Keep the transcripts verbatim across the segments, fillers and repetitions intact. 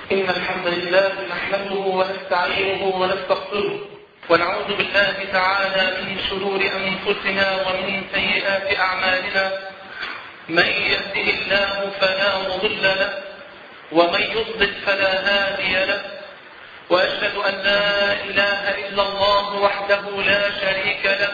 إن الحمد لله نحمده ونستعينه ونستغفره ونعوذ بالله تعالى من شرور أنفسنا ومن سيئات أعمالنا. من يهده الله فلا مضل له ومن يضلل فلا هادي له، وأشهد أن لا إله إلا الله وحده لا شريك له،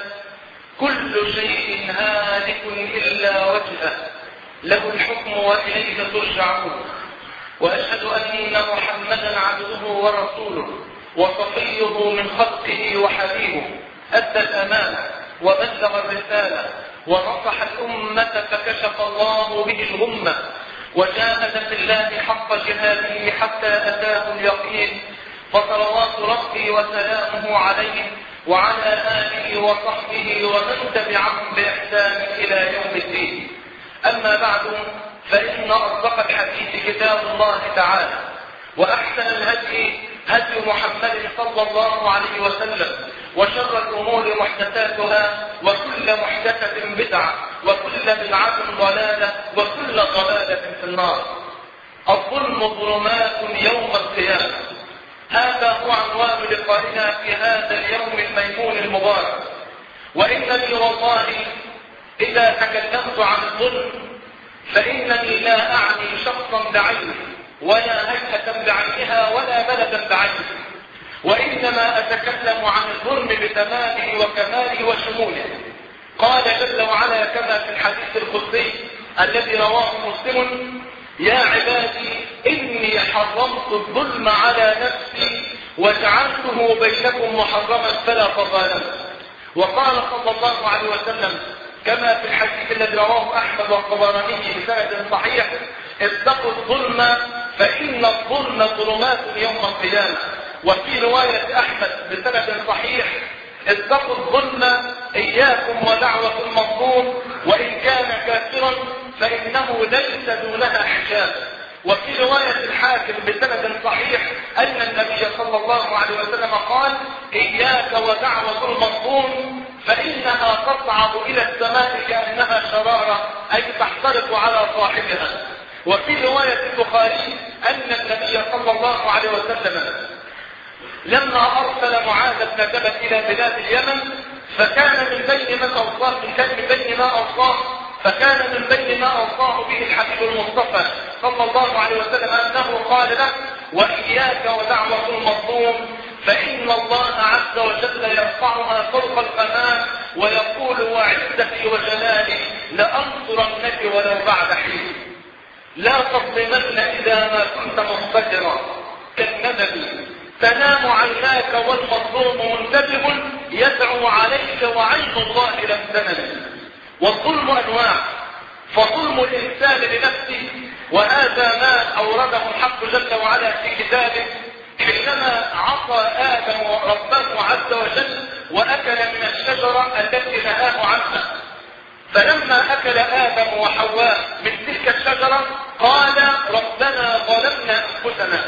كل شيء هالك إلا وجهه، له الحكم وإليه ترجعون. وأشهد أن محمدا عبده ورسوله وصفيه من خلقه وحبيبه، أدى الأمانة وبلغ الرسالة ونصح الأمة فكشف الله به الغمة، وجاهد في الله حق جهاده حتى أتاه اليقين. فصلوات ربي وسلامه عليه وعلى آله وصحبه ومن تبعهم بإحسان إلى يوم الدين. أما بعد، فإن أصدق الحديث كتاب الله تعالى، وأحسن الهدي هدي محمد صلى الله عليه وسلم، وشر الأمور محدثاتها، وكل محدثة بدعة، وكل بدعة ضلالة، وكل ضلالة في النار. الظلم ظلمات يوم القيامة، هذا هو عنوان لقائنا في هذا اليوم الميمون المبارك. وإنني والله إذا تكلمت عن الظلم فإنني لا أعني شخصا بعينه ولا هيئة بعينها ولا بلدا بعينه، وإنما أتكلم عن الظلم بتمامه وكماله وشموله. قال جل وعلا كما في الحديث القدسي الذي رواه مسلم: يا عبادي إني حرمت الظلم على نفسي وجعلته بينكم محرما فلا تظالموا. وقال صلى الله عليه وسلم كما في الحديث الذي رواه أحمد والطبراني بسند صحيح: اتقوا الظلم فإن الظلم ظلمات يوم القيامة. وفي رواية أحمد بسند صحيح: اتقوا الظلم إياكم ودعوة المظلوم وإن كان كافرا فإنه ليس دونها حجاب. وفي رواية الحاكم بسند صحيح أن النبي صلى الله عليه وسلم قال: إياك ودعوة المظلوم فإنها تصعد إلى السماء كأنها شرارة، أي تحترق على صاحبها. وفي رواية البخاري أن النبي صلى الله عليه وسلم لما أرسل معاذ بن جبل إلى بلاد اليمن فكان من بين من أوصاه كان من بين ما أوصاه فكان من بين ما أوصاه به الحبيب المصطفى صلى الله عليه وسلم أنه قال له: وإياك ودعوة المظلوم فإن الله عز وجل يرفعها فوق الغمام ويقول: وعزتي وجلالي لأنصرنك ولو بعد حين. لا تظلمن إذا ما كنت مضطجرا كالندب، تنام عيناك والمظلوم منتبه يدعو عليك وعين الله لم تنم. والظلم أنواع، فظلم الإنسان لنفسه، وهذا ما أورده الحق جل وعلا في كتابه حينما عصى آدم ربه عز وجل وأكل من الشجرة التي نهاه عنها. فلما أكل آدم وحواء من تلك الشجرة قال: ربنا ظلمنا أنفسنا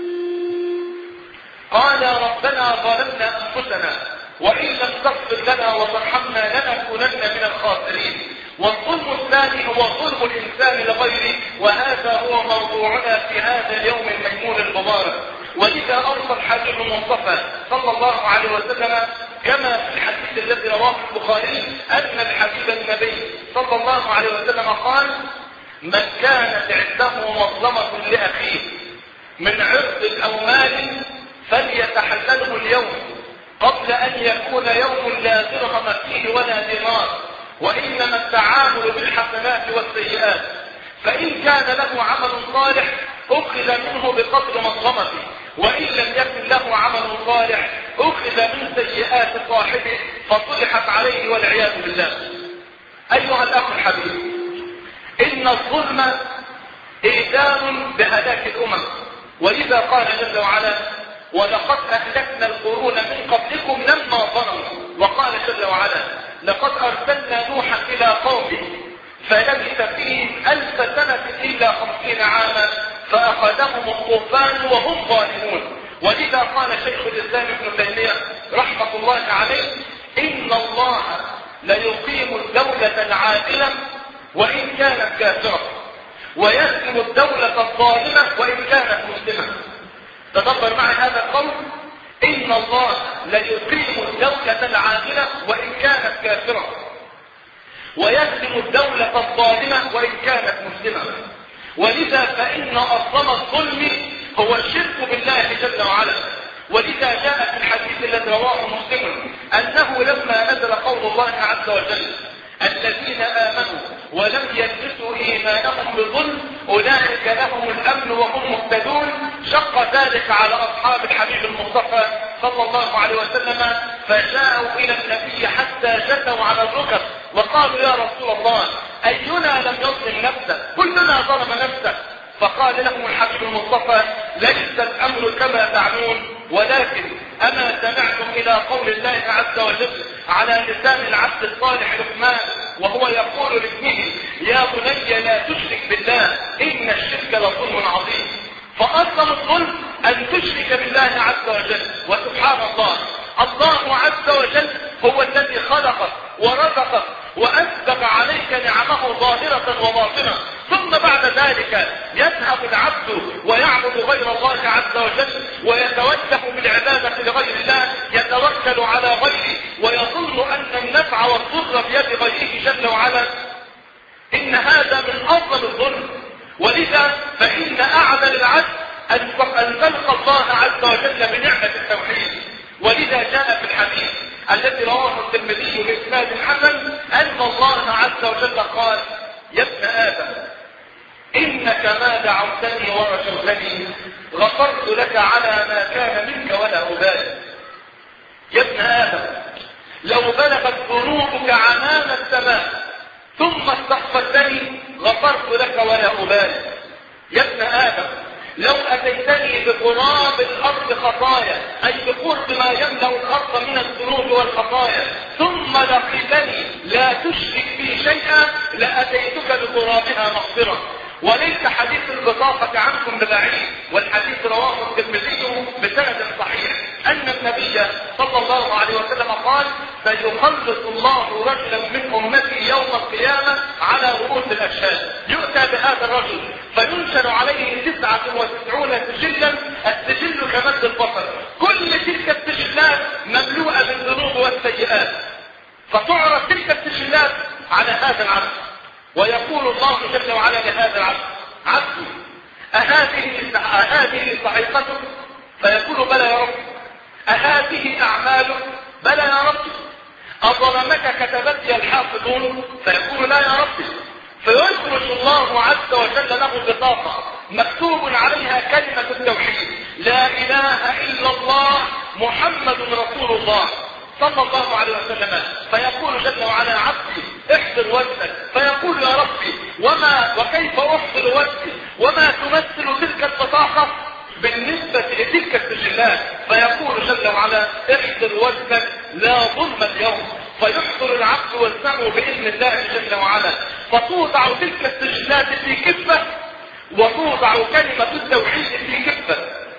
قال ربنا ظلمنا أنفسنا وإن لم تغفر لنا وترحمنا لنكونن من الخاسرين. والظلم الثاني هو ظلم الإنسان لغيره، وهذا هو موضوعنا في هذا اليوم الميمون المبارك. ولذا أوصى الحبيب المصطفى صلى الله عليه وسلم كما في الحديث الذي رواه البخاري أن الحبيب النبي صلى الله عليه وسلم قال: من كانت عنده مظلمة لأخيه من عرض أو مال فليتحلله اليوم قبل أن يكون يوم لا درهم فيه ولا دينار، وإنما التعامل بالحسنات والسيئات. فإن كان له عمل صالح أخذ منه بقدر مظلمته، وإن لم يكن له عمل صالح أخذ من سيئات صاحبه فصلحت عليه والعياذ بالله. أيها الأخ الحبيب، إن الظلم إيذان بهلاك الأمم، ولذا قال جل وعلا: ولقد أهلكنا القرون من قبلكم لما ظلموا. وقال جل وعلا: لقد أرسلنا نوحا إلى قومه فلبث فيهم ألف سنة إلا خمسين عاما فأخذهم الطوفان وهم ظالمون. ولذا قال شيخ الإسلام ابن تيمية رحمة الله عليه: إن الله ليقيم الدولة العادلة وإن كانت كافرة، ويسلم الدولة الظالمة وإن كانت مسلمة. إن الله ليقيم الدولة العادلة وإن كانت كافرة، ويهدم الدولة الظالمة وإن كانت مسلمة. ولذا فإن أصل الظلم هو الشرك بالله جل وعلا. ولذا جاء في الحديث الذي رواه مسلم أنه لما نزل قول الله عز وجل الذين آمنوا ولم يلبسوا إيمانهم بظلم أولئك لهم الأمن وهم مهتدون، شق ذلك على أصحاب الحبيب المصطفى صلى الله عليه وسلم، فجاءوا إلى النبي حتى جثوا على الركب وقالوا يا رسول الله أينا لم يظلم نفسه؟ كلنا ظلم نفسه. فقال لهم الحبيب المصطفى ليس الأمر كما تعلمون، ولكن أما سمعتم إلى قول الله عز وجل على لسان العبد الصالح لقمان وهو يقول لابنه يا بني لا تشرك بالله إن الشرك لظلم عظيم. فأصل الظلم أن تشرك بالله عز وجل. وسبحان الله، الله عز وجل هو الذي خلقك ورزقك وأسبغ عليك نعمه ظاهرة وباطنة، ثم بعد ذلك يذهب العبد ويعبد غير الله عز وجل ويتوجه بالعبادة لغير الله، يتوكل على غيره ويظن أن النفع والضر بيد غيره جل وعلا. إن هذا من أفضل الظلم. ولذا فإن أعدل العدل أن تلقى الله عز وجل بنعمة التوحيد. ولذا جاء في الحديث الذي رواه الترمذي بإسناد حسن أن الله عز وجل قال يا ابن آدم إنك ما دعوتني ورجوتني غفرت لك على ما كان منك ولا أبالي. يا ابن آدم لو بلغت ذنوبك عنان السماء ثم استغفرتني غفرت لك ولا أبالي. يا ابن آدم لو أتيتني بقراب الأرض خطايا أي بقرب ما يملأ الأرض من الذنوب والخطايا ثم لقيتني لا تشرك بي شيئا لأتيتك بقرابها مغفرة. وليس حديث البطاقة عنكم ببعيد، والحديث رواه الترمذي بسند صحيح أن النبي صلى الله عليه وسلم قال سيخلص الله رجلا من أمتي يوم القيامة على رؤوس الأشهاد، يؤتى بهذا الرجل فينشر عليه تسعة وتسعون سجلا، السجل كمد البصر، كل تلك السجلات مملوءة بالذنوب والسيئات، فتعرض تلك السجلات على هذا العبد ويقول الله جل وعلا لهذا العبد عبدي أهذه أهذه صحيفتك؟ فيقول بلى يا رب. أهذه أعمالك؟ بلى يا رب. أظلمك كتبتي الحافظون؟ فيقول لا يا رب. فيخرج الله عز وجل له بطاقة مكتوب عليها كلمة التوحيد لا إله إلا الله محمد رسول الله صلى الله عليه وسلم. فيقول جل وعلا عبدي احضر وجهك، فيقول يا ربي وما وكيف احضر وجهي وما تمثل تلك البطاقة بالنسبة لتلك السجلات؟ فيقول جل وعلا احضر وجهك لا ظلم اليوم. فيحضر العبد وجهه بإذن الله جل وعلا، فتوضع تلك السجلات في كفة وتوضع كلمة التوحيد في كفة.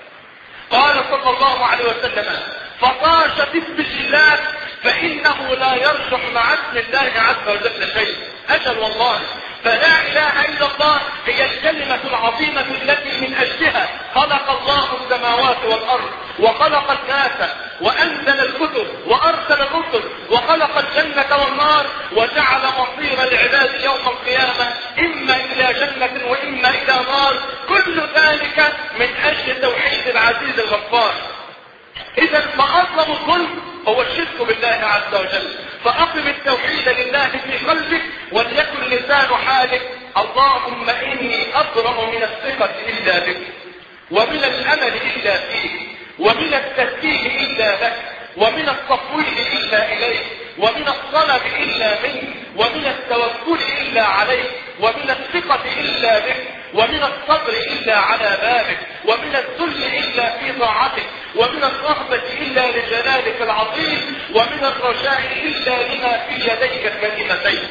قال صلى الله عليه وسلم فطاشت السجلات فإنه لا يرجح مع اسم الله عز وجل شيء. أجل والله، فلا إله إلا الله هي الكلمة العظيمة التي من أجلها خلق الله السماوات والأرض وخلق الناس وأنزل الكتب وأرسل الرسل وخلق الجنة والنار وجعل مصير العباد يوم القيامة إما إلى جنة وإما إلى نار، كل ذلك من أجل توحيد العزيز الغفار. إذا فأظلم الظلم هو الشرك بالله عز وجل. فأقم التوحيد لله في قلبك وليكن لسان حالك اللهم إني أبرأ من الثقة إلا بك ومن الأمل إلا فيك ومن التسليم إلا لك ومن التفويض إلا إليك ومن الطلب إلا منك ومن التوكل إلا عليك ومن الثقة إلا بك ومن الصبر إلا على بابك ومن الذل إلا في طاعتك ومن الرغبة إلا لجلالك العظيم ومن الرجاء إلا لما في يديك الكريمتين.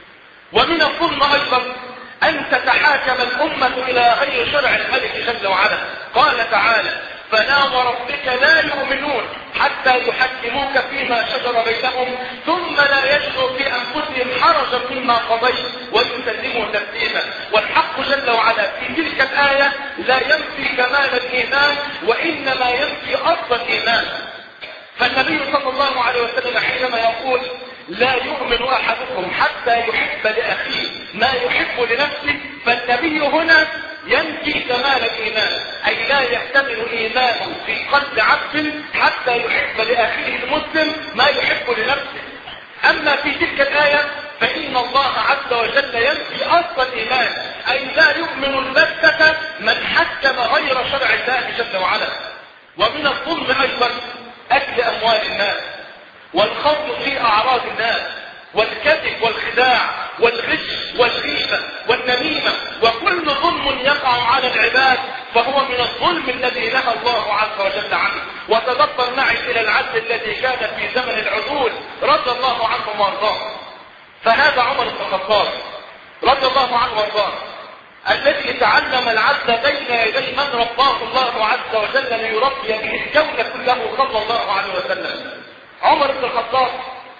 ومن الظلم أيضا أن تتحاكم الأمة إلى غير شرع الملك جل وعلا. قال تعالى فلا وربك لا يؤمنون حتى يحكموك فيما شجر بينهم ثم لا يجدوا في أنفسهم حرجا مما قضيت ويسلموا تسليما. والحق جل وعلا في تلك الآية لا ينفي كمال الإيمان وإنما ينفي أصل الإيمان. فالنبي صلى الله عليه وسلم حينما يقول لا يؤمن أحدكم حتى يحب لأخيه ما يحب لنفسه، فالنبي هنا ينفي كمال الإيمان، أي لا يحتمل إيمان في قلب عبد حتى يحب لأخيه المسلم ما يحب لنفسه. أما في تلك الآية فإن الله عز وجل ينفي أصل الإيمان، أي لا يؤمن البتة من حكم غير شرع الله جل وعلا. ومن الظلم أيضا أكل أموال الناس والخوض في أعراض الناس والكذب والخداع والغش والغيبة والنميمة، وكل ظلم يقع على العباد فهو من الظلم الذي نهى الله عز وجل عنه. وتدبر معي إلى العدل الذي كان في زمن العدول رضي الله عنهم وارضاهم. فهذا عمر بن الخطاب رضي الله عنه وارضاه الذي تعلم العدل بين يدي من رباه الله عز وجل ليربي به الكون كله صلى الله عليه وسلم. عمر بن الخطاب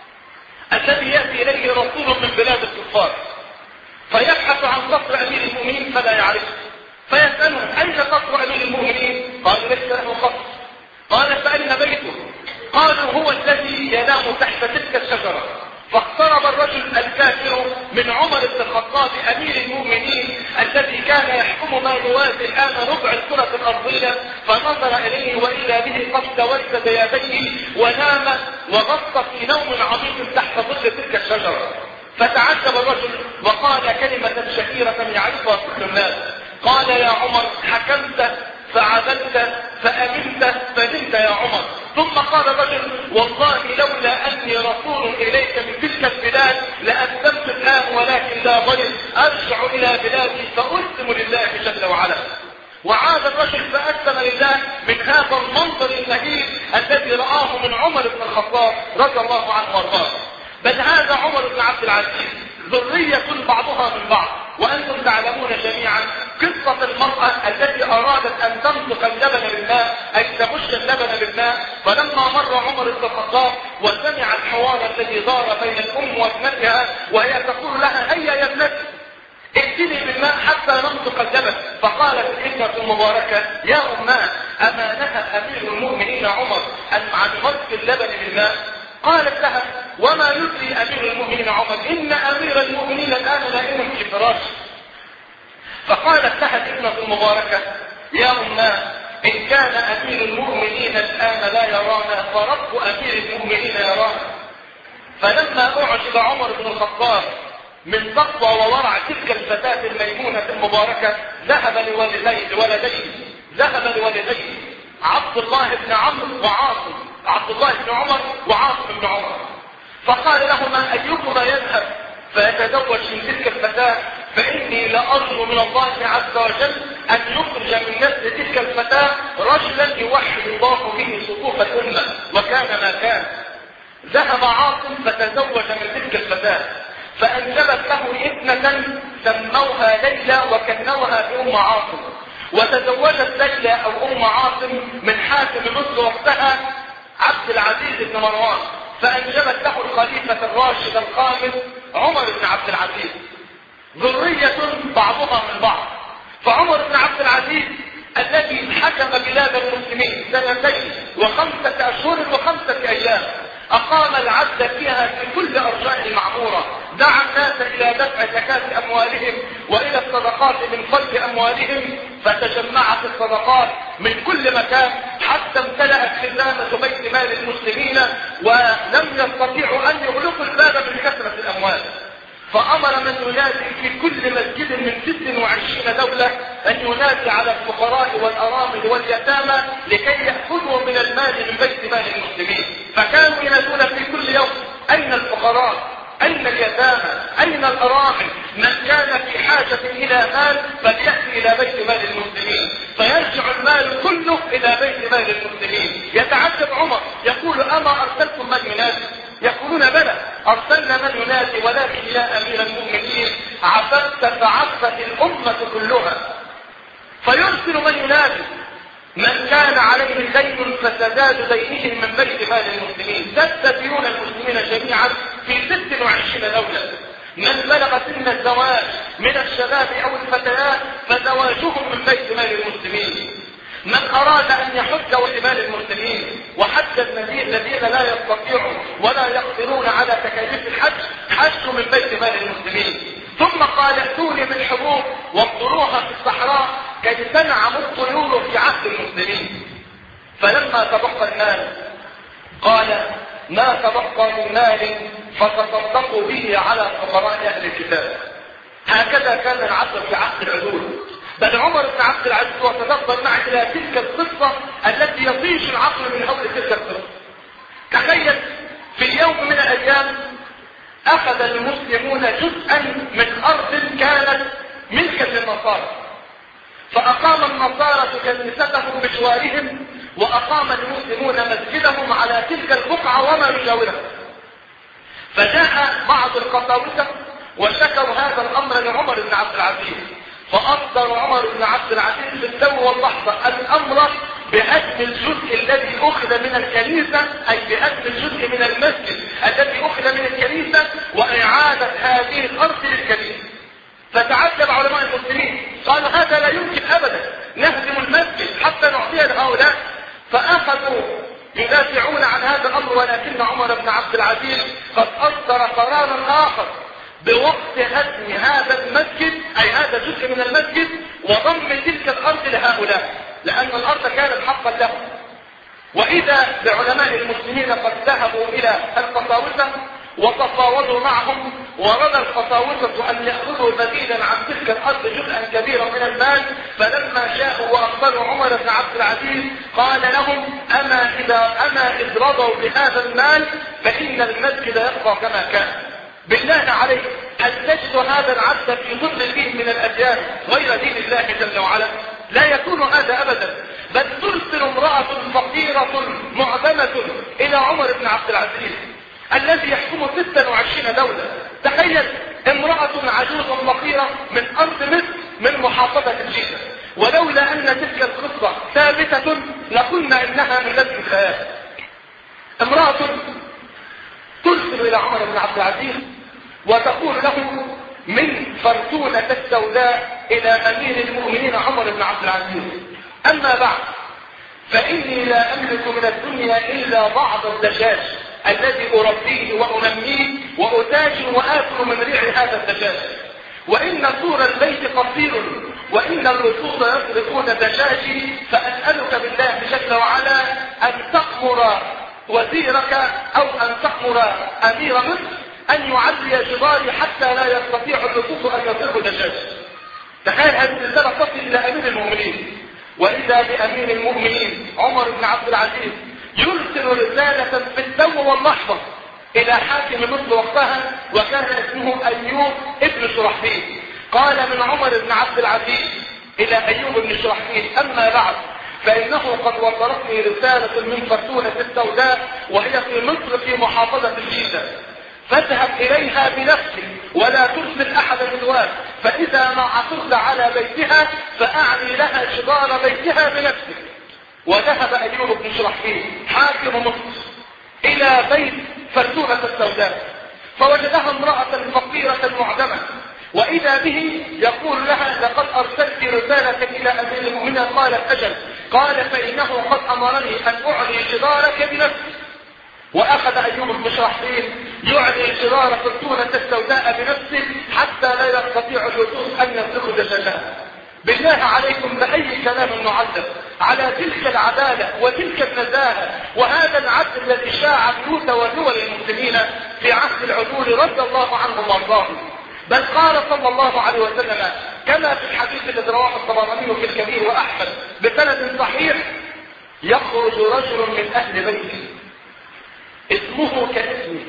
الذي يأتي إليه رسول من بلاد الكفار فيبحث عن قصر أمير المؤمنين فلا يعرفه، فيسأله أين قصر أمير المؤمنين؟ قال ليس له قصر. قال فأين بيته؟ قالوا هو الذي ينام تحت تلك الشجرة. فاقترب الرجل الكافر من عمر بن الخطاب أمير المؤمنين الذي كان يحكم ما يوازي الآن ربع الكرة الأرضية، فنظر إليه وإذا به قد توسد يديه ونام وغص في نوم عميق تحت ظل تلك الشجرة. فتعجب الرجل وقال كلمة شهيرة يعرفها كل الناس، قال يا عمر حكمت فعدلت فأمنت فنمت يا عمر. ثم قال الرجل والله لولا أني رسول إليك من تلك البلاد لأسلمت الآن، ولكن لا ضير أرجع إلى بلادي فأسلم لله جل وعلا. وعاد الرجل فأسلم لله من هذا المنظر المهيب الذي رآه من عمر بن الخطاب رضي الله عنه وارضاه. بل هذا عمر بن عبد العزيز ذرية بعضها من بعض. وأنتم تعلمون جميعا قصة المرأة التي أرادت أن تمسك اللبن بالماء، أي تمش اللبن بالماء، فلما مر عمر بن الخطاب وسمع الحوار الذي دار بين الأم وابنتها وهي تقول لها هيا يا ابنتي ائتني بالماء حتى نمسك اللبن، فقالت الابنة المباركة يا أماه أما نهى أمير المؤمنين عمر أن عن مسك اللبن بالماء؟ قالت لها وما يدري أمير المؤمنين عمر إن أمير المؤمنين الآن نائم في فراشه. فقالت لها الابنة المباركة يا أماه إن كان أمير المؤمنين الآن لا يرانا فرب أمير المؤمنين يرانا. فلما أعجب عمر بن الخطاب من تقوى وورع تلك الفتاة الميمونة المباركة ذهب لولديه لولديه ذهب لولديه عبد الله بن عمرو وعاصم عبد الله بن عمر وعاصم بن عمر، فقال لهما أيكما يذهب فيتزوج من تلك الفتاة، فإني لأرجو من الله عز وجل أن يخرج من نسل تلك الفتاة رجلا يوحد الله به صفوف الأمة. وكان ما كان. ذهب عاصم فتزوج من تلك الفتاة فأنجبت له ابنة سموها ليلى وكنوها بأم عاصم. وتزوجت ليلى أو أم عاصم من حاكم مصر وقتها عبد العزيز بن مروان، فأنجبت له الخليفة الراشد الخامس عمر بن عبد العزيز، ذرية بعضها من بعض. فعمر بن عبد العزيز الذي حكم بلاد المسلمين سنتين وخمسة أشهر وخمسة أيام أقام العدل فيها في كل أرجاء المعمورة، دعا الناس إلى دفع زكاة أموالهم وإلى الصدقات من فضل أموالهم، فتجمعت الصدقات من كل مكان حتى امتلأت خزانة بيت مال المسلمين ولم يستطيعوا أن يغلقوا الباب من كثرة الأموال. فأمر من ينادي في كل مسجد من ست وعشرين دولة أن ينادي على الفقراء والأرامل واليتامى لكي يأخذوا من المال من بيت مال المسلمين. فكانوا ينادون في كل يوم أين الفقراء؟ أين اليتامى؟ أين الأرامل؟ من كان في حاجة إلى مال فليأتي إلى بيت مال المسلمين، فيرجع المال كله إلى بيت مال المسلمين. يتعجب عمر يقول أما أرسلتم من ينادي؟ يقولون بلى أرسلنا من ينادي، ولكن يا أمير المؤمنين عفت فعفت الأمة كلها. فيرسل من ينادي من كان عليه دين فسداد دينهم من بيت مال المسلمين. سد ديون المسلمين جميعا في ست وعشرين دولة. من بلغ سن الزواج من الشباب أو الفتيات فزواجهم من بيت مال المسلمين. من أراد أن يحج ولمال المسلمين وحج الذين لا يستطيعوا ولا يقدرون على تكاليف الحج حجوا من بيت مال المسلمين. ثم قال ائتوني بالحبوب وابطروها في الصحراء كي تنعم الطيور في عهد المسلمين. فلما تبقى المال قال ما تبقى من مال فتصدقوا به على فقراء أهل الكتاب. هكذا كان العصر في عهد العدول. بل عمر بن عبد العزيز وتدبر معي الى تلك القصه التي يطيش العقل من حول تلك القصه. تخيل في اليوم من الايام اخذ المسلمون جزءا من ارض كانت ملكا للنصارى، فاقام النصارى كنيستهم بجوارهم واقام المسلمون مسجدهم على تلك البقعه وما يجاورها. فجاء بعض القساوسه وشكوا هذا الامر لعمر بن عبد العزيز، فأصدر عمر بن عبد العزيز بالتو واللحظة الأمر بهدم الجزء الذي أخذ من الكنيسة، أي بهدم الجزء من المسجد الذي أخذ من الكنيسة وإعادة هذه الأرض للكنيسة. فتعجب علماء المسلمين قالوا هذا لا يمكن أبدا، نهدم المسجد حتى نعطيه لهؤلاء. فأخذوا يدافعون عن هذا الأمر، ولكن عمر بن عبد العزيز قد أصدر قرارا آخر بوقت هدم هذا المسجد، أي هذا جزء من المسجد، وضم تلك الأرض لهؤلاء، لأن الأرض كانت حقا لهم. وإذا بعلماء المسلمين قد ذهبوا إلى القساوسة وتفاوضوا معهم، ورضى القساوسة أن يأخذوا بديلا عن تلك الأرض جزءا كبيرا من المال. فلما جاءوا وأخبروا عمر بن عبد العزيز قال لهم أما إذا أما إذ رضوا بهذا المال فإن المسجد يبقى كما كان. بالله عليك هل تجد هذا العبد في ظل دين من الأديان غير دين الله جل وعلا؟ لا يكون هذا أبدا. بل ترسل امرأة فقيرة معدمة إلى عمر بن عبد العزيز الذي يحكم ستة وعشرين دولة. تخيل امرأة عجوز فقيرة من أرض مصر من محافظة الجيزة، ولولا أن تلك القصة ثابتة لقلنا إنها من لدن الخيال. امرأة ترسل إلى عمر بن عبد العزيز وتقول له من فرتونة السوداء إلى أمير المؤمنين عمر بن عبد العزيز أما بعد فإني لا أملك من الدنيا إلا بعض الدجاج الذي أربيه وأنميه وأتاجر وآكل من ريع هذا الدجاج، وإن سور البيت قصير وإن اللصوص يسرقون دجاجي، فأسألك بالله جل وعلا أن تأمر وزيرك أو أن تأمر أمير مصر أن يعلي جداري حتى لا يستطيع اللصوص أن يسرقوا دجاج. تخيل هذه الرسالة تصل إلى أمير المؤمنين، وإذا بأمير المؤمنين عمر بن عبد العزيز يرسل رسالة في التو واللحظة إلى حاكم مصر وقتها وكان اسمه أيوب ابن شرحبيل. قال من عمر بن عبد العزيز إلى أيوب بن شرحبيل أما بعد فإنه قد وصلتني رسالة من فرتونة السوداء وهي في مصر في محافظة الجيزة، فاذهب إليها بنفسك ولا ترسل أحد الواد، فإذا ما عثرت على بيتها فأعني لها جدار بيتها بنفسك. وذهب أيوب بن شرحبيل حاكم مصر إلى بيت فرتونة السوداء فوجدها امرأة فقيرة معدمة، وإذا به يقول لها لقد أرسلت رسالة إلى أمير المؤمنين. قالت أجل. قال فإنه قد أمرني أن أعلي جدارك بنفسي. وأخذ أيوب بن شرحبيل يعلي جدار فرتونة السوداء بنفسه حتى لا يستطيع اللصوص أن يسرقوا دجاجها. بالله عليكم بأي كلام نعذب على تلك العدالة وتلك النزاهة وهذا العدل الذي شاع بيوت ودول المسلمين في عهد العدول رضي الله عنهم وارضاهم. بل قال صلى الله عليه وسلم كما في الحديث الذي رواه الطبراني في الكبير وأحمد بسند صحيح: يخرج رجل من أهل بيته اسمه كاسمه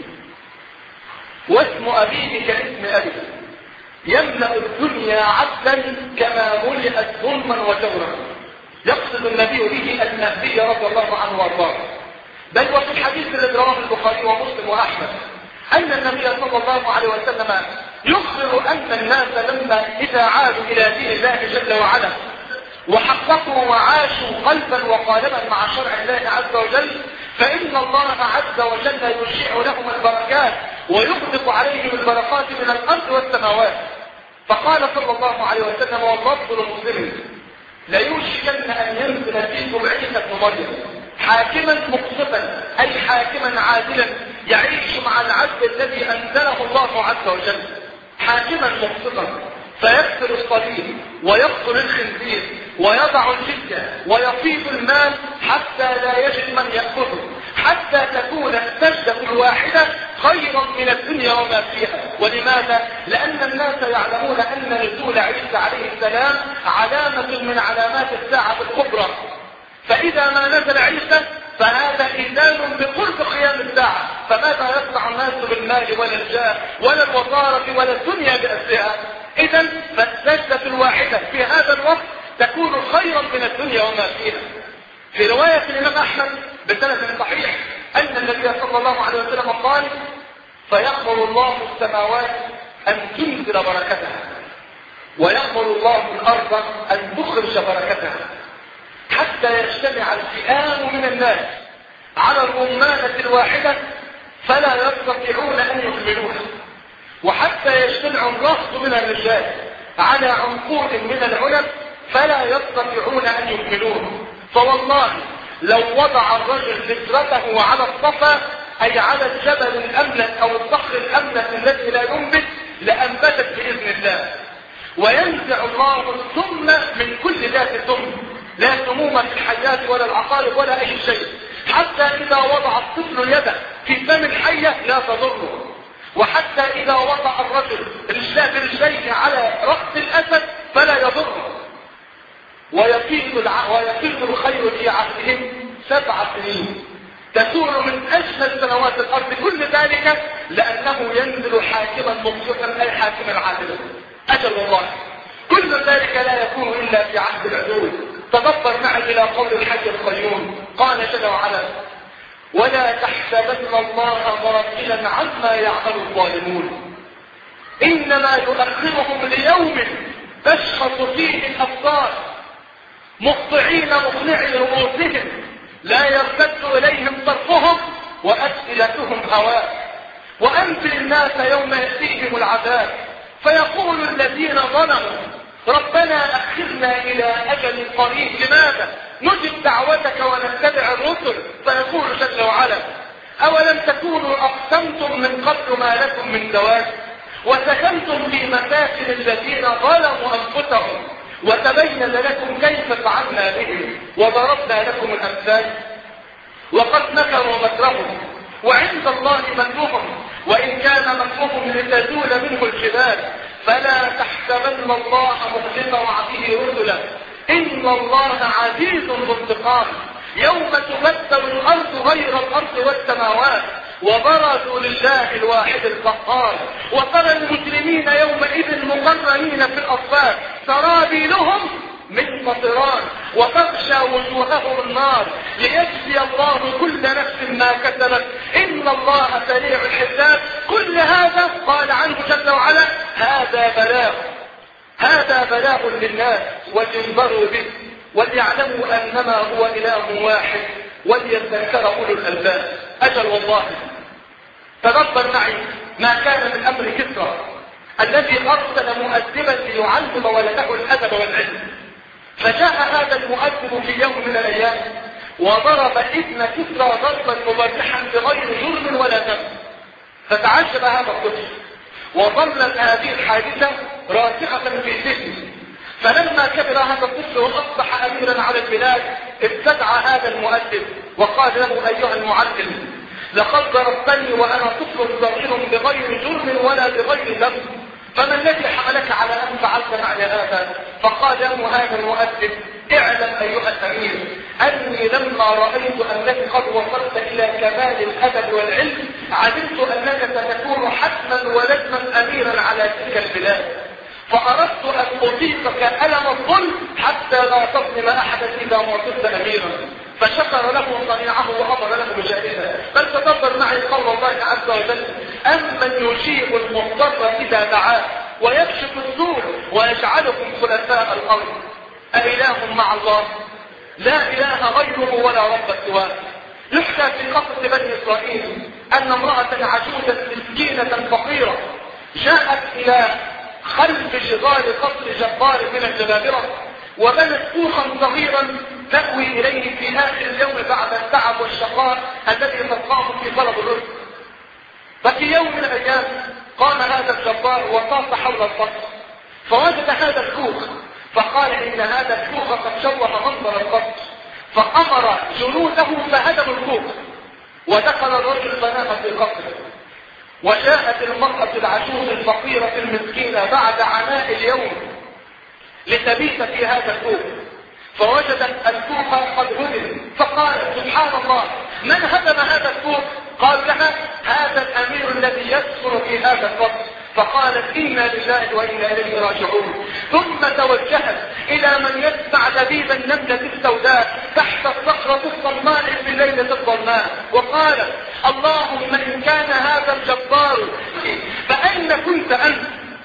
واسم أبيه كاسم أبيه يملأ الدنيا عدلا كما ملئت ظلما وجورا. يقصد النبي به المهدي رضي الله عنه وارضاه. بل وفي الحديث الذي رواه البخاري ومسلم وأحمد أن النبي صلى الله عليه وسلم يخبر أن الناس لما إذا عادوا إلى دين الله جل وعلا وحققوا وعاشوا قلبا وقالبا مع شرع الله عز وجل فإن الله عز وجل يشيع لهم البركات ويغدق عليهم البركات من الأرض والسماوات. فقال صلى الله عليه وسلم واللفظ لمسلم ليوشكن أن ينزل فيكم عيسى ابن مريم حاكما مقسطا، أي حاكما عادلا يعيش مع العدل الذي أنزله الله عز وجل، حاكما مقسطا فيكسر الصليب ويقتل الخنزير ويضع الجزية ويفيض المال حتى لا يجد من يأخذه، حتى تكون السجدة الواحدة خيرا من الدنيا وما فيها. ولماذا؟ لأن الناس يعلمون أن نزول عيسى عليه السلام علامة من علامات الساعة الكبرى، فإذا ما نزل عيسى فهذا إذان بقرب قيام الساعة، فماذا يصنع الناس بالمال ولا الجاه ولا الوزارة ولا الدنيا بأسرها؟ إذا فالسجدة الواحدة في هذا الوقت تكون خيرا من الدنيا وما فيها. في رواية الإمام أحمد بسند صحيح أن النبي صلى الله عليه وسلم قال: فيأمر الله السماوات أن تنزل بركتها، ويأمر الله الأرض أن تخرج بركتها، حتى يجتمع الفئام من الناس على الرمانة الواحدة فلا يستطيعون أن يكملوها، وحتى يجتمع الرهط من الرجال على عنقود من العنب فلا يستطيعون أن يكملوه. فوالله لو وضع الرجل فكرته على الصفا، أي على الجبل الأملس أو الصخر الأملس الذي لا ينبت، لأنبتت بإذن الله. وينزع الله السم من كل ذات سم، لا سموم في الحيات ولا العقارب ولا أي شيء، حتى إذا وضع الطفل يده في فم الحية لا تضره، وحتى إذا وضع الرجل رجلاه برجليه على رأس الأسد فلا يضره. ويفيض الع... ويفيض الخير في عهدهم سبع سنين، تسور من أجمل سنوات الأرض، كل ذلك لأنه ينزل حاكما مقسطا، أي حاكما عادلا. أجل والله كل ذلك لا يكون إلا في عهد العدو. تدبر معي إلى قول الحي القيوم، قال جل وعلا: ولا تحسبن الله غافلا عما يعمل الظالمون، إنما يؤخرهم ليوم تشخص فيه الأبصار مخضعين مقنعي رؤوسهم لا يرتد إليهم طرفهم وأفئدتهم هواء. وأنذر الناس يوم يأتيهم العذاب فيقول الذين ظلموا ربنا أخرنا إلى أجل قريب، لماذا نجب دعوتك ونتبع الرسل؟ فيقول جل وعلا: أولم تكونوا أقسمتم من قبل ما لكم من زواج وسكنتم في مساكن الذين ظلموا أنفسهم وتبين لكم كيف فعلنا بهم وضربنا لكم الأمثال، وقد مكروا مكرهم وعند الله مكرهم وإن كان مكرهم لتزول منه الجبال فلا تحسبن الله مخلف وعده رسله إن الله عزيز ذو انتقام. يوم تبدل الأرض غير الأرض والسماوات وبرزوا لله الواحد القهار، وترى المجرمين يومئذ مقرنين في الأصفاد سرابيلهم من قطران وتغشى وجوههم النار ليجزي الله كل نفس ما كسبت إن الله سريع الحساب. كل هذا قال عنه جل وعلا: هذا بلاغ، هذا بلاغ للناس ولينذروا به وليعلموا أنما هو إله واحد وليذكر أولو الألباب. أجل والله تدبر معي ما كان من أمر كسرى الذي أرسل مؤدبا ليعلم ولده الأدب والعلم، فجاء هذا المؤدب في يوم من الأيام وضرب ابن كسرى ضربا مبرحا بغير جرم ولا ذنب، فتعجب هذا الطفل وظلت هذه الحادثة راسخة في ذهنه. فلما كبر هذا الطفل وأصبح أميرا على البلاد استدعى هذا المؤدب وقال له: أيها المعلم، لقد ضربتني وأنا طفل صغير بغير جرم ولا بغير ذنب، فما الذي حملك على أن فعلت معي هذا؟ فقال له هذا المؤدب: اعلم أيها الأمير أني لما رأيت أنك قد وصلت إلى كمال الأدب والعلم علمت أنك ستكون حتما ولزما أميرا على تلك البلاد، فأردت أن أطيقك ألم الظلم حتى لا تظلم أحدا إذا ما صرت أميرا. فشكر له صنيعه وأمر له بجائزة. بل تدبر معي قول الله عز وجل: أمن يجيب المضطر إذا دعاه ويكشف السوء ويجعلكم خلفاء الأرض أإله مع الله؟ لا إله غيره ولا رب سواه. يحكى في قصة بني إسرائيل أن امرأة عجوزة مسكينة فقيرة جاءت إلى خلف جدار قصر جبار من الجبابرة وبنت كوخا صغيرا تأوي إليه في آخر اليوم بعد التعب والشقاء الذي تلقاه في طلب الرزق. ففي يوم من الأيام قام هذا الجبار وطاف حول القصر، فوجد هذا الكوخ، فقال إن هذا الكوخ قد شوه منظر القصر، فأمر جنوده فهدموا الكوخ، ودخل الرجل فنام في قصره. وجاءت المرأة العجوز الفقيرة المسكينة بعد عناء اليوم لتبيت في هذا الكوخ، فوجدت الكوخ قد هدم، فقالت سبحان الله من هدم هذا الكوخ؟ قال لها هذا الأمير الذي يسكن في هذا القصر. فقالت إنا لله وإنا إليه راجعون، ثم توجهت إلى من يسمع دبيب النملة السوداء تحت الصخرة الصماء في الليلة الظلماء، وقالت اللهم إن كان هذا الجبار فأين كنت أنت؟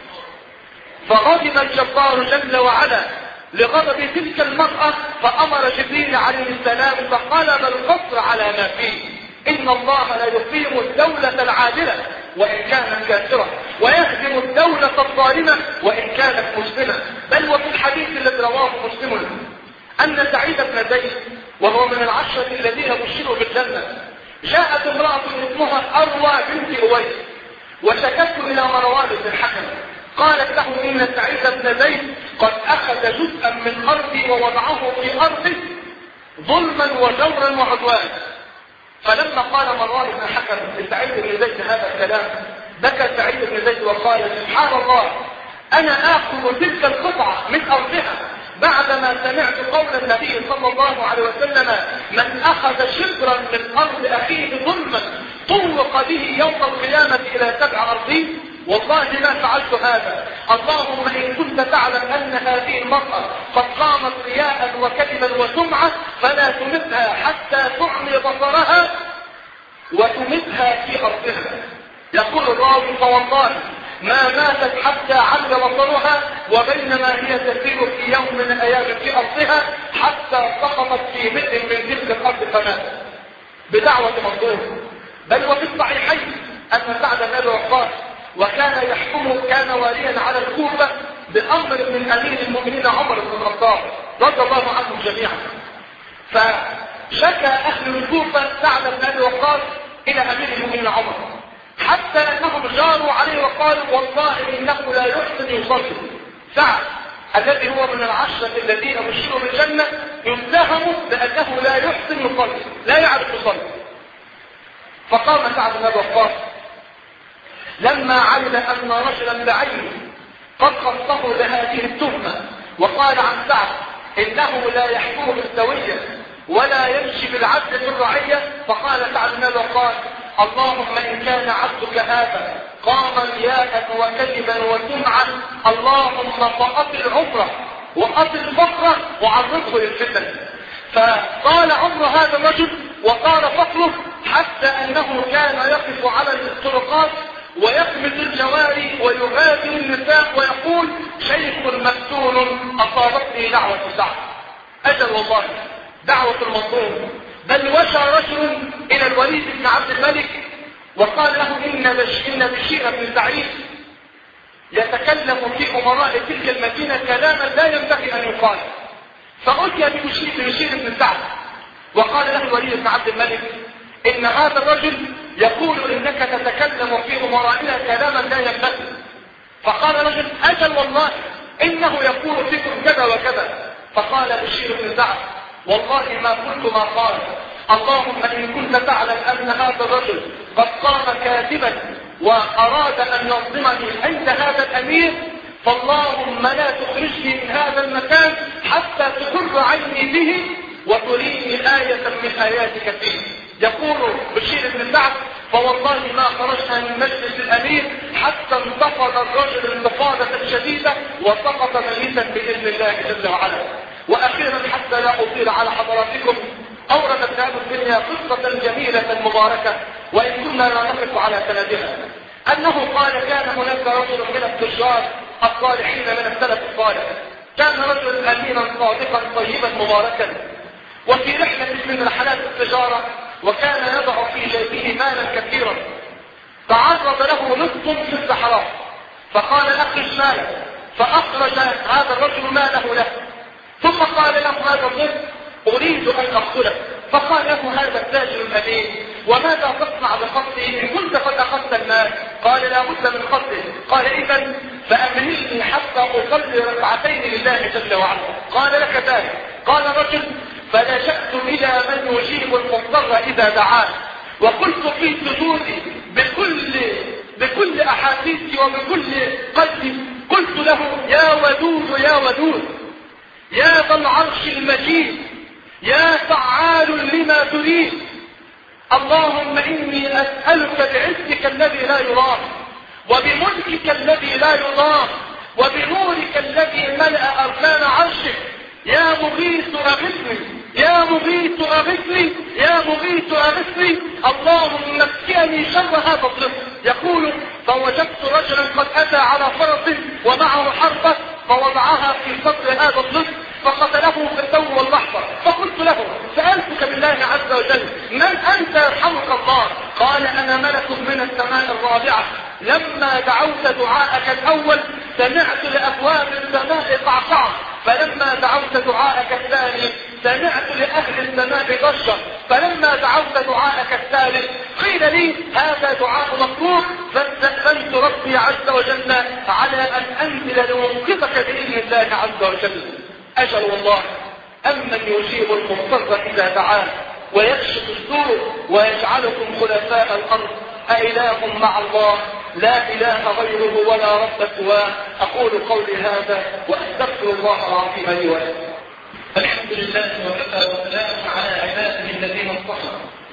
فغضب الجبار جل وعلا لغضب تلك المرأة، فأمر جبريل عليه السلام فقلب القصر على ما فيه. إن الله لا يقيم الدولة العادلة وإن كانت كافرة، ويهدم الدولة الظالمة وإن كانت مسلمة. بل وفي الحديث الذي رواه مسلم أن سعيد بن زيد وهو من العشرة الذين بشروا بالجنة، جاءت امرأة اسمها أروى بنت أويس وشكته إلى مروان بن الحكم، قالت له إن سعيد بن زيد قد أخذ جزءا من أرضي ووضعه في أرضي ظلما وجورا وعدوانا. فلما قال مروان بن الحكم لسعيد بن زيد هذا الكلام، بكى سعيد بن زيد وقال سبحان الله أنا آخذ تلك القطعة من أرضها بعدما سمعت قول النبي صلى الله عليه وسلم من أخذ شبرا من أرض أخيه ظلما طوق به يوم القيامة إلى سبع أرضين. والله ما فعلت هذا، اللهم إن كنت تعلم أن هذه المرأة قد قامت رياء وكذبا وسمعة فلا تمتها حتى تعمي بصرها وتمتها في أرضها. يقول الراوي فوالله ما ماتت حتى عمي بصرها وبينما هي تسير في يوم من الأيام في أرضها حتى سقطت في مئة من تلك الأرض فماتت بدعوة مظلوم. بل وفي الصحيحين أن سعد بن أبي وقاص وكان يحكم كان واليا على الكوفة بأمر من أمير المؤمنين عمر بن الخطاب رضي الله عنهم جميعا، فشكى أهل الكوفة سعد بن أبي وقاص إلى أمير المؤمنين عمر حتى أنهم جاروا عليه وقالوا والله إنه لا يحسن يصلي. سعد الذي هو من العشرة الذين بشروا بالجنة يتهم بأنه لا يحسن يصلي، لا يعرف يصلي. فقام سعد بن أبي وقاص لما علم أن رجلا بعينه قد خصه لهذه التهمة وقال عن سعد إنه لا يحكم بالسوية ولا يمشي بالعدل في الرعية، فقال سعد بن أبي وقاص اللهم إن كان عبدك هذا قام رياء وكذبا وسمعا اللهم فأطل عمره وأطل فقره وعرضه للفتن. فطال عمر هذا الرجل وطال فقره حتى أنه كان يقف على الطرقات ويقبض الجواري ويغادر النساء ويقول شيخ مفتون أصابتني دعوة سعد. أجل والله دعوة المظلوم. بل وشى رجل إلى الوليد بن عبد الملك وقال له إن إن بشير بن سعيد يتكلم في أمراء تلك المدينة كلاما لا ينبغي أن يقال. فأتي بشير بن سعد وقال له الوليد بن عبد الملك إن هذا الرجل يقول إنك تتكلم في أمرائنا كلاما لا ينبغي. فقال رجل أجل والله إنه يقول فيكم كذا وكذا. فقال بشير بن سعد والله ما قلت ما قال، اللهم إن كنت تعلم أن هذا الرجل قد قام كاذبا وأراد أن يظلمني عند هذا الأمير فاللهم لا تخرجني من هذا المكان حتى تقر عيني به وتريني آية من آياتك فيه. يقول بشير بن سعد فوالله ما خرجنا من مجلس الأمير حتى انتفض الرجل انتفاضة شديدة وسقط ميتا بإذن الله جل وعلا. وأخيرا حتى لا أطيل على حضراتكم أورد ابن أبي الدنيا قصة جميلة مباركة وإن كنا لا نقف على سندها، أنه قال كان هناك رجل من التجار الصالحين من السلف الصالح، كان رجل أمينا صادقا طيبا مباركا، وفي رحلة من رحلات التجارة وكان يضع في جيبه مالا كثيرا، تعرض له نص في الصحراء فقال أخرج مالك، فأخرج هذا الرجل ماله له، ثم قال له هذا الطفل أريد أن أقتلك. فقال له هذا التاجر الأمين وماذا تصنع بقتله إن كنت قد أخذت المال؟ قال لا بد من قتله. قال إذا فأمهلني حتى أصلي ركعتين لله جل وعلا. قال لك ذلك. قال الرجل فلجأت إلى من يجيب المضطر إذا دعاه وقلت في سجودي بكل بكل أحاسيسي وبكل قلبي قلت له يا ودود يا ودود يا ذا العرش المجيد يا فعال لما تريد اللهم إني أسألك بعزك الذي لا يرام وبملكك الذي لا يضام وبنورك الذي ملأ أركان عرشك يا مغيث أغثني يا مغيث أغثني يا مغيث أغثني اللهم اكفني شر هذا الطفل. يقول فوجدت رجلا قد أتى على فرس ومعه حربة فوضعها في صدر هذا الطفل فقتله في التو واللحظة. فقلت له سألتك بالله عز وجل من أنت يرحمك الله؟ قال أنا ملك من السماء الرابعة لما دعوت دعاءك الأول سمعت لأبواب السماء قعقعة فلما دعوت دعاءك الثاني سمعت لأهل السماء ضجة فلما دعوت دعاءك الثالث قيل لي هذا دعاء مطلوب فاستأذنت ربي عز وجل على أن أنزل لأنقذك بإذن الله عز وجل. أجل والله أمن يجيب المضطر إذا دعاه ويكشف السوء ويجعلكم خلفاء الأرض أإله مع الله لا إله غيره ولا رب سواه. أقول قولي هذا وأستغفر الله العظيم لي ولكم. الحمد لله وكفى وسلام على عباده الذين اصطفى.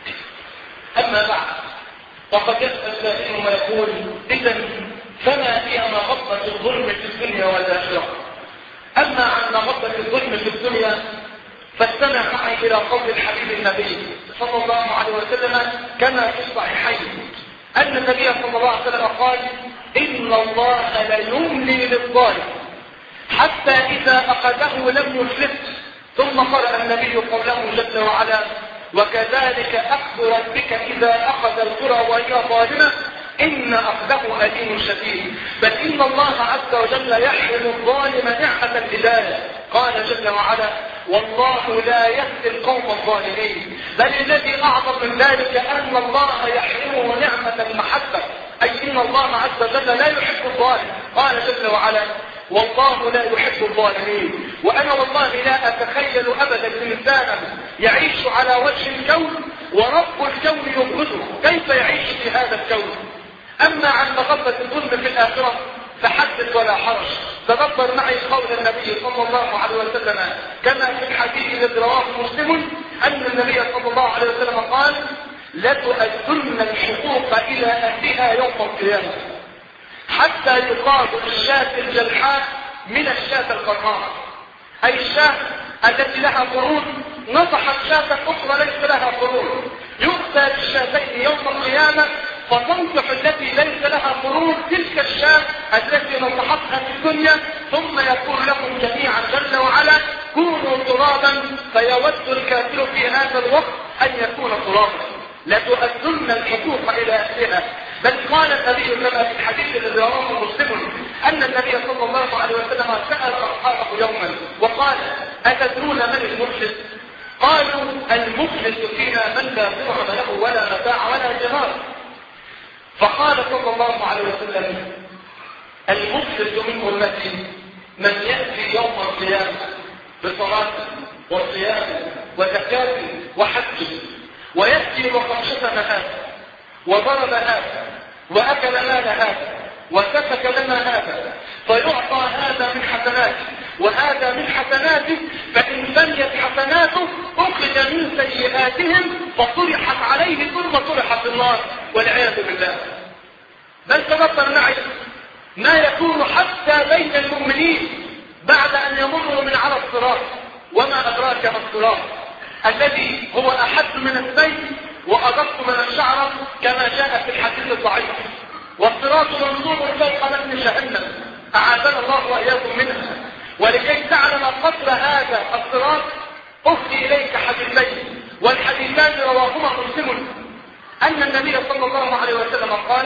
أما بعد فقد يسأل سائل ويقول إذا فما هي مغبة الظلم في الدنيا والآخرة؟ أما عن مغبة الظلم في الدنيا فاستمع معي إلى قول الحبيب النبي صلى الله عليه وسلم كما في الصحيحين أن النبي صلى الله عليه وسلم قال إن الله ليملي للظالم حتى إذا أخذه لم يفلته. ثم قرأ النبي قوله جل وعلا وكذلك أخذ ربك إذا أخذ القرى وهي ظالمة إن أخذه أليم شديد. بل إن الله عز وجل يحرم الظالم نعمة الهداية. قال جل وعلا والله لا يهدي القوم الظالمين. بل الذي أعظم من ذلك أن الله يحرمه نعمة المحبة أي إن الله عز وجل لا يحب الظالم. قال جل وعلا والله لا يحب الظالمين. وأنا والله لا أتخيل أبدا إنسانا يعيش على وجه الكون ورب الكون يبغضه كيف يعيش في هذا الكون. أما عن مغبة الظلم في الآخرة فحدث ولا حرج. تدبر معي قول النبي صلى الله عليه وسلم كما في الحديث الذي رواه مسلم أن النبي صلى الله عليه وسلم قال لتؤدن الحقوق إلى أهلها يوم القيامة حتى يقال الشاة الجلحاء من الشاة القرناء أي الشاة التي لها قرون نصحت شاة أخرى ليس لها قرون. يؤتى بالشاتين يوم القيامة فتنصح التي ليس لها قرون تلك الشاة التي نصحتها في الدنيا ثم يقول لهم جميعا جل وعلا كونوا ترابا فيود الكافر في هذا الوقت أن يكون ترابا. لتؤدن الحقوق إلى أهلها. بل قال النبي كما في الحديث الذي رواه مسلم أن النبي صلى الله عليه وسلم سأل أصحابه يوما وقال أتدرون من المفلس؟ قالوا المفلس فينا من لا درهم له ولا متاع ولا جهار. فقال صلى الله عليه وسلم المفلس من أمتي من يأتي يوم القيامة بصلاة وصيام وزكاة وحج ويأتي وقد شتم هذا وضرب هذا وأكل مال هذا وسفك لنا هذا فيعطى هذا من حسناته وهذا من حسناته فإن بنيت حسناته أخذ من سيئاتهم فطرحت عليه ثم طرحت النار والعياذ بالله. بل تبطل معي ما يكون حتى بين المؤمنين بعد أن يمروا من على الصراط. وما أدراك ما الصراط الذي هو أحد من السيف وأدق من الشعر كما جاء في الحديث الضعيف. والصراط منصوب فوق متن جهنم أعاذنا الله وإياكم منها. ولكي تعلم قدر هذا الصراط أخذي إليك حديثين والحديثان رواهما مسلم أن النبي صلى الله عليه وسلم قال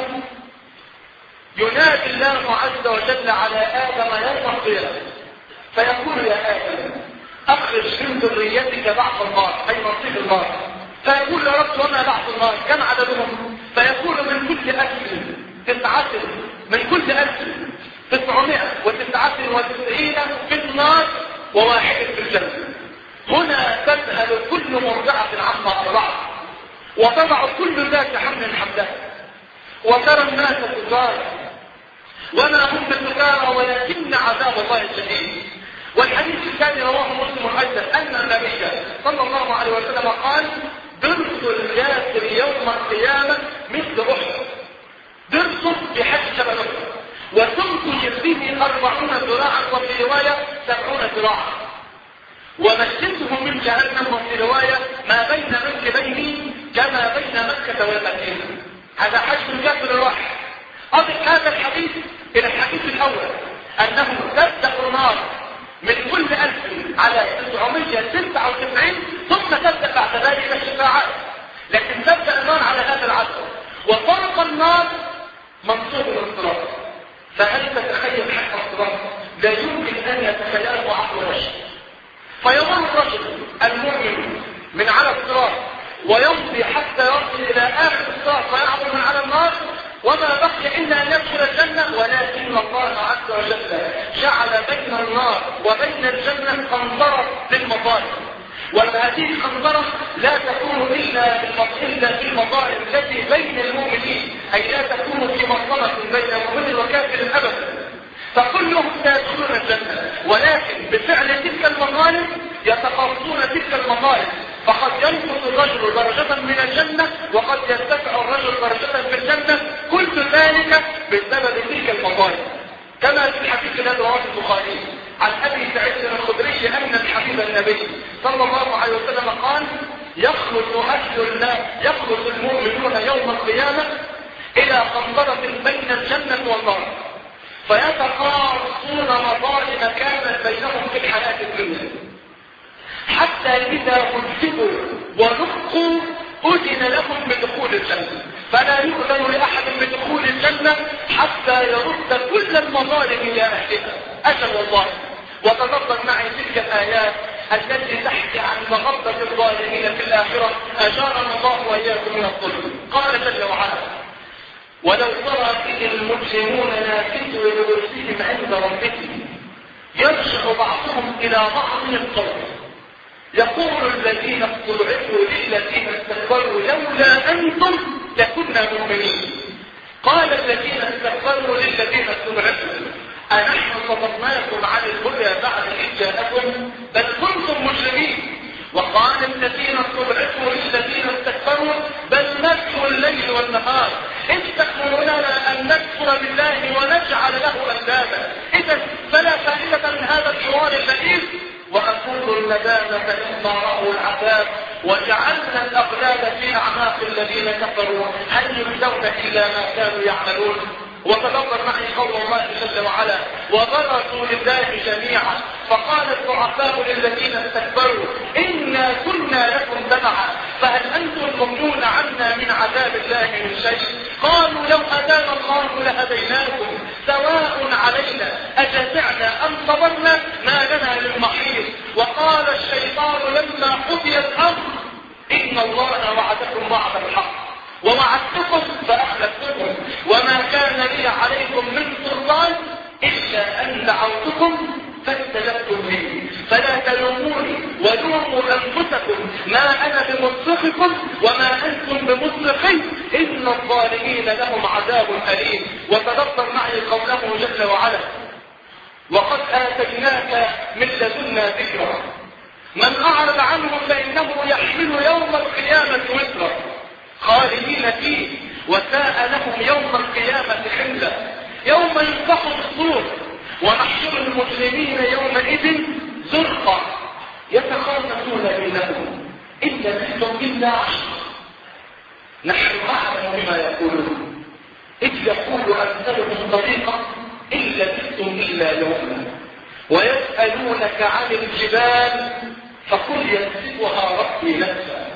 ينادي الله عز وجل على آدم يوم القيامة فيقول يا آدم أخرج من ذريتك بعض النار أي نصيب النار. فيقول يا رب وما بعض النار كم عددهم؟ فيقول من كل ألف تسعة من كل ألف تسعمائة وتسعة وتسعين في النار وواحد في الجنة. هنا تذهل كل مرضعة عما أرضعت وتضع كل ذات حمل حملها وترى الناس سكارى وما هم بسكارى ولكن عذاب الله الشديد. والحديث الثاني رواه مسلم ايضا ان النبي صلى الله عليه وسلم قال درس الكافر يوم القيامه مثل احد، درس بحد شبه وسمك به أربعون ذراعا وفي روايه سبعون ذراعا ومشيته من جهنم وفي روايه ما بين منكبيه كما بين مكه والمدينه. هذا حجم الكافر الواحد. أضف هذا الحديث إلى الحديث الأول أنه تبدأ النار من كل ألف على تسعمائة وتسعة وتسعين ثم تبدأ بعد ذلك الشفاعات، لكن تبدأ النار على هذا العدد وفرق النار منصوب للصراط. فهل تتخيل حق الصراط؟ لا يمكن أن يتخيله عقل رشد. فيمر الرجل المؤمن من على الصراط ويمضي حتى يصل إلى آخر الصراط فيعبر من على النار وما بقي إلا أن يدخل الجنة، ولكن الله عز وجل جعل بين النار وبين الجنة خنجرة للمظالم. وهذه الخنجرة لا تكون إلا إلا في المظالم التي بين المؤمنين، أي لا تكون في مظلمة بين المؤمن وكافر أبدا. فكلهم سيدخلون الجنة، ولكن بفعل تلك المظالم يتخلصون تلك المظالم. فقد ينقص الرجل درجة من الجنة وقد يرتفع الرجل درجة في الجنة، كل ذلك بسبب تلك المظالم. كما في الحديث الذي رواه البخاري عن ابي سعيد الخدري ان الحبيب النبي صلى الله عليه وسلم قال يخلص اهل النار يخلص المؤمنون يوم القيامة الى قنطرة بين الجنة والنار فيتقاصون مظالم كانت بينهم في الحياة الدنيا حتى إذا كذبوا ونقوا أذن لهم بدخول الجنة، فلا يؤذن لأحد بدخول الجنة حتى يرد كل المظالم إلى أهلها. أجل والله. وتدبر معي تلك الآيات التي تحكي عن مغبة الظالمين في الآخرة، أجارنا الله وإياكم من الظلم. قال جل وعلا ولو ترى فيه المجرمون ناكسوا رؤوسهم عند ربهم يرجع بعضهم إلى بعض القول يقول الذين استضعفوا للذين استكبروا لولا أنتم لكنا مؤمنين. قال الذين استكبروا للذين استضعفوا أنحن صدقناكم عن الهدى بعد إذ جاءكم بل كنتم مجرمين. وقال الذين استضعفوا للذين استكبروا بل نكفر الليل والنهار إذ تأمروننا أن نكفر بالله ونجعل له أندادا. إذا فلا فائدة من هذا الحوار اللذيذ. وأقول الندامة لما رأوا العذاب وجعلنا الأغلال في أعناق الذين كفروا هل يجزون إلا ما كانوا يعملون. وتدبر معي قول الله جل وعلا وبرزوا لله جميعا فقال الضعفاء للذين استكبروا إنا كنا لكم تبعا فهل أنتم مغنون عنا من عذاب الله من شيء. قالوا لو هدانا الله لهديناكم سواء علينا أجزعنا أم صبرنا ما لنا من محيص. وقال الشيطان لما قضي الأمر إن الله وعدكم وعد الحق ووعدتكم فأخلفتكم وما كان لي عليكم من سلطان إلا أن دعوتكم فاستجبتم لي فلا تلوموني ولوموا أنفسكم ما أنا بمصرخكم وما أنتم بمصرخي إن الظالمين لهم عذاب أليم. وتدبر معي قوله جل وعلا وقد آتيناك من لدنا ذكرا من أعرض عنه فإنه يحمل يوم القيامة وزرا خالدين فيه وساء لهم يوم القيامة حملا. يوم ينفخ الصور ونحشر المجرمين يومئذ زرقا يتخافتون بينهم إن لبثتم إلا عشرا نحن أعلم بما يقولون إذ يقول أمثلهم طريقا إن لبثتم إلا يوما ويسألونك عن الجبال فقل ينسفها ربي نسفا.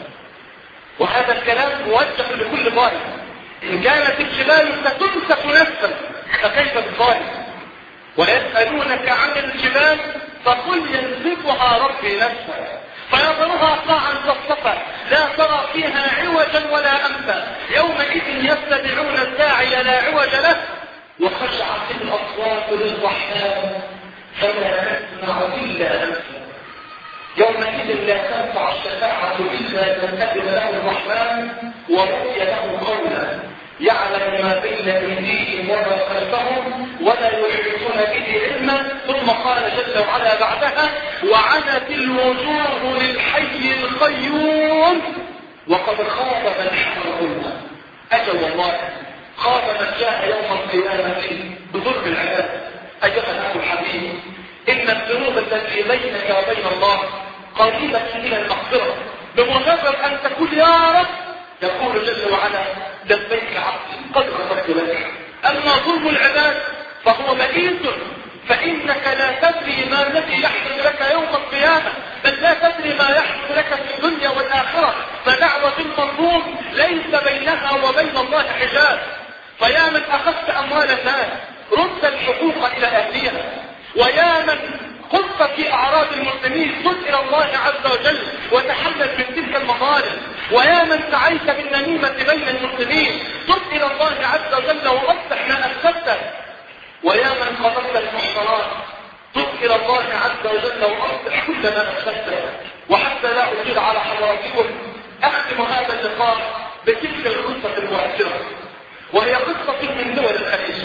وهذا الكلام موجه لكل ظالم. إن كانت الجبال ستنسف نسفا فكيف بالظالم. ويسألونك عن الجبال فقل ينزفها ربي نفسا فيظهرها قاعا صفصفا لا ترى فيها عوجا ولا أمتا يومئذ يتبعون الداعي لا عوج له وخشعت الأصوات للرحمن فلا تسمع إلا أمسا يومئذ لا تنفع الشفاعة إلا من أذن له الرحمن ورضي له قولا يعلم ما بين أيديهم وما خلفهم ولا يحيطون به علما ثم قال جل وعلا بعدها وعنت الوجوه للحي القيوم وقد خاب من حمل ظلما أجل والله خاب من جاء يوم القيامة بظلم العباد. أيها الأخ الحبيب إن الذنوب التي بينك وبين الله قريبة من المغفرة بمجرد أن تقول يا رب يقول جل وعلا لبيك عبدي قد غفرت لك. أما ظلم العباد فهو مئيس فإنك لا تدري ما الذي يحدث لك يوم القيامة بل لا تدري ما يحدث لك في الدنيا والآخرة فدعوة المظلوم ليس بينها وبين الله حجاب. فيا من أخذت أموال الناس رد الحقوق إلى أهلها ويا من خذت في أعراض المسلمين تد إلى الله عز وجل وتحلل من تلك المظالم ويا من سعيت بالنميمة بين المسلمين تد إلى الله عز وجل وأصلح ما أفسدته ويا من قضت المحصنات تد إلى الله عز وجل وأصلح كل ما أفسدته. وحتى لا أجير على حضراتكم أختم هذا اللقاء بتلك القصة المؤثرة وهي قصة من دول الخليج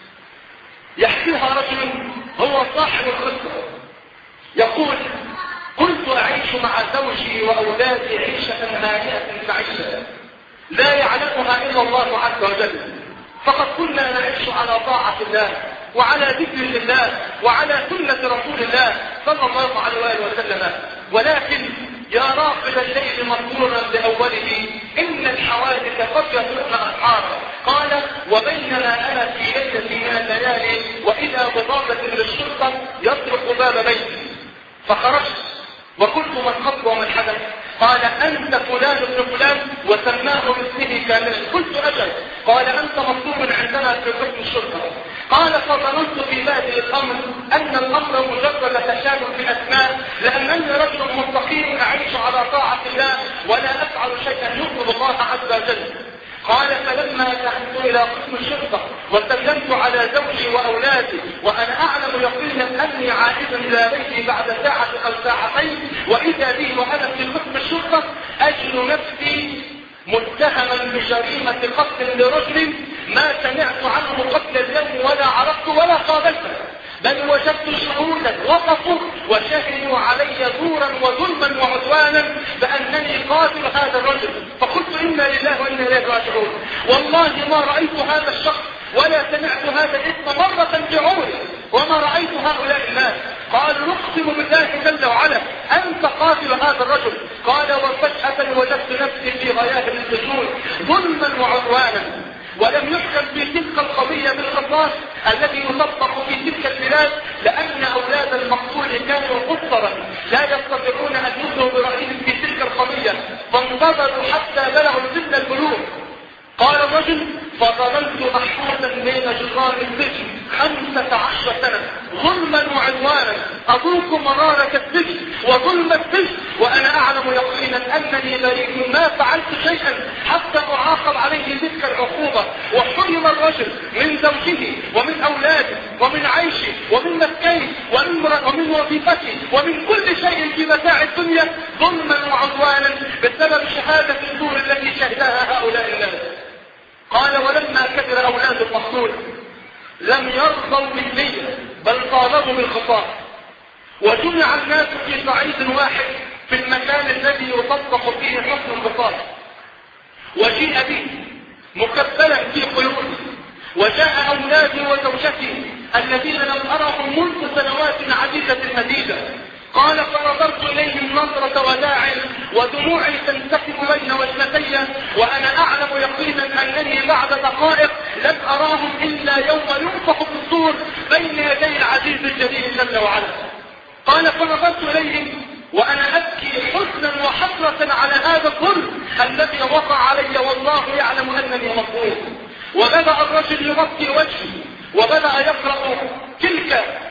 يحكيها رجل هو صاحب القصة يقول كنت أعيش مع زوجي وأولادي عيشة هانئة سعيدة لا يعلمها إلا الله عز وجل فقد كنا نعيش على طاعة الله وعلى ذكر الله وعلى سنة رسول الله صلى الله عليه وسلم ولكن يا راقب الليل مذكورا بأوله إن الحوادث قد يطلقن أسعارا قال وبينما أنا في ليلة من الليالي وإذا بضابة للشرطة يطرق باب بيتي فخرجت وقلت من خط ومن حدث قال أنت فلان ابن فلان وسماه باسمه كاملا قلت أجل قال أنت مطلوب عندنا في قسم الشرطة قال فظننت في بادئ الأمر أن الأمر مجرد تشابه في الأسماء لأنني رجل مستقيم أعيش على طاعة الله ولا أفعل شيئا يغضب الله عز وجل. قال فلما ذهبت إلى قسم الشرطة وسلمت على زوجي وأولادي وأنا أعلم يقينا أني عائد إلى بيتي بعد ساعة أو ساعتين وإذا بي وأنا في قسم الشرطة أجد نفسي متهما بجريمة قتل لرجل ما سمعت عنه قبل اليوم ولا عرفت ولا قابلته بل وجدت شهودا وقفوا وشهدوا علي زورا وظلما وعدوانا بأنني قاتل هذا الرجل فقلت إنا لله وإنا إليه راجعون والله ما رأيت هذا الشخص ولا سمعت هذا الاسم مرة بعمري وما رأيت هؤلاء الناس. قالوا نقسم بالله جل وعلا أنت قاتل هذا الرجل قال وفجأة وجدت نفسي في غياب السجون ظلما وعدوانا ولم يحكم في تلك القضية بالقصاص الذي يطبق في تلك البلاد لأن أولاد المقتول كانوا قصرا لا يستطيعون أن يدلوا برأيهم في تلك القضية فانتظروا حتى بلغوا سن البلوغ. قال الرجل فظللت محفوظا بين جدران السجن خمسة عشر سنة ظلما وعدوانا أذوق مرارة السجن وظلم السجن وأنا أعلم يقينا أنني بريء ما فعلت شيئا حتى أعاقب عليه تلك العقوبة. وحرم الرجل من زوجه ومن أولاده ومن عيشه ومن مسكنه ومن وظيفته ومن كل شيء في متاع الدنيا ظلما وعدوانا بسبب شهادة الزور التي شهدها هؤلاء الناس. قال ولما كبر أولاد المقتول لم يرضوا بالنية بل طالبوا بالخطاب وجمع الناس في صعيد واحد في المكان الذي يطبق فيه حكم القصاص وجيء به مكبلا في قيوده وجاء أولادي وزوجتي الذين لم أرهم منذ سنوات عديدة مديدة. قال فنظرت إليهم نظرة وداع ودموعي تنسكب بين وجنتي وأنا أعلم يقينا أنني بعد دقائق لم أراهم إلا يوم ينفخ في الصور بين يدي العزيز الجليل جل وعلا. قال فنظرت إليهم وأنا أبكي حزنا وحسرة على هذا الظلم الذي وقع علي والله يعلم أنني مظلوم. وبدأ الرجل يغطي وجهي وبدأ يقرأ تلك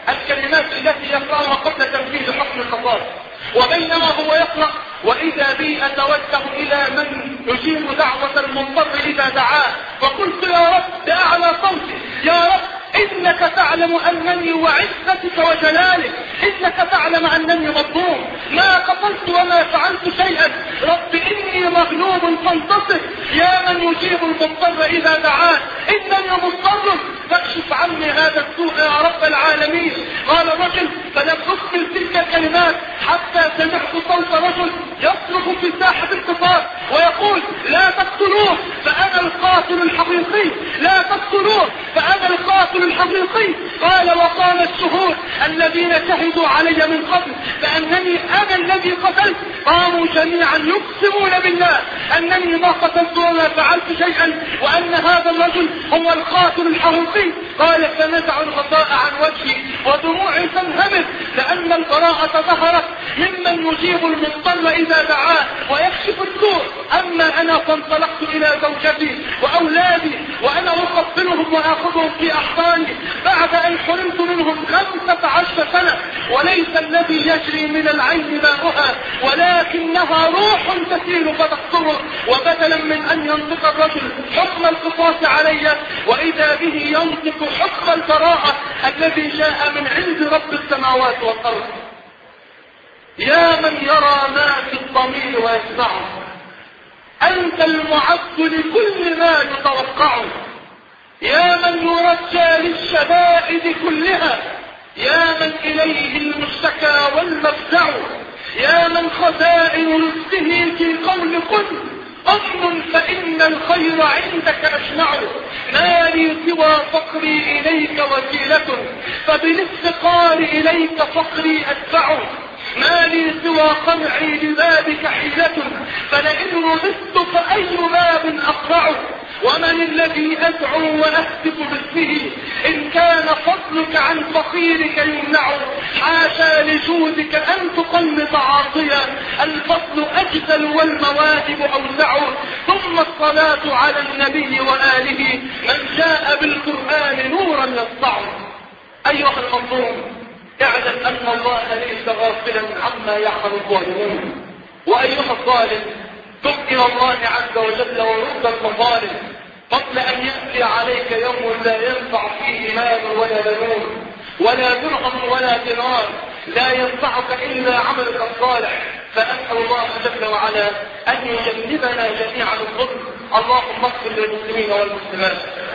الكلمات التي يقرأها قبل تنفيذ حكم القصاص. وبينما هو يقرأ وإذا بي أتوجه إلى من يجيب دعوة المضطر إذا دعاه، فقلت يا رب بأعلى صوتي: يا رب إنك تعلم أنني وعزتك وجلالك، إنك تعلم أنني مظلوم، ما قتلت وما فعلت شيئا، رب إني مغلوب فانتصر، يا من يجيب المضطر إذا دعاه، إنني مضطر فاكشف عني هذا السوء يا رب العالمين. قال الرجل: فلم أكمل تلك الكلمات حتى سمعت صوت رجل يصرخ في ساحة القصاص ويقول: لا تقتلوه فأنا القاتل الحقيقي، لا تقتلوه فأنا القاتل الحقيقي. قال: وقام الشهود الذين شهدوا علي من قبل بأنني أنا الذي قتلت قاموا جميعا يقسمون بالله أنني ما قتلت وما فعلت شيئا وأن هذا الرجل هو القاتل الحقيقي. قال: فنزع الغطاء عن وجهي ودموعي تنهمر لأن البراءة ظهرت ممن يجيب المضطر إذا دعاه ويكشف السوء. أما أنا فانطلقت إلى زوجتي وأولادي وأنا أقبلهم وآخذهم في أحضاني بعد أن حرمت منهم خمسة عشر سنة، وليس الذي يجري من العين ماؤها ولكنها روح تسيل فتقتله. وبدلا من أن ينطق الرجل حكم القصاص علي وإذا به ينطق حكم البراءة الذي جاء من عند رب السماوات والأرض. يا من يرى ما في الضمير ويسمعه، أنت المعد لكل ما يتوقعه، يا من يرجى للشدائد كلها، يا من إليه المشتكى والمفزع، يا من خزائن رزقه في قول قل أمن فإن الخير عندك أجمع، ما لي سوى فقري إليك وسيلة فبالافتقار إليك فقري أدفع، ما لي سوى قمعي لبابك حيلة فلئن رضت فأي باب أقرع، ومن الذي أدعو وأهتف باسمه إن كان فضلك عن فقيرك يمنع، حاشا لجودك أن تقلد عاصيا الفضل أجزل والمواهب أوسع. ثم الصلاة على النبي وآله من جاء بالقرآن نورا يسطع. أيها المظلوم، اعلم أن الله ليس غافلا عما يعمل الظالمون، وأيها الظالم تب إلى الله عز وجل ورد المظالم قبل أن يأتي عليك يوم لا ينفع فيه مال ولا بنون ولا درهم ولا دينار، لا ينفعك إلا عملك الصالح. فأسأل الله جل وعلا أن يجنبنا جميعا الظلم. اللهم اغفر للمسلمين والمسلمات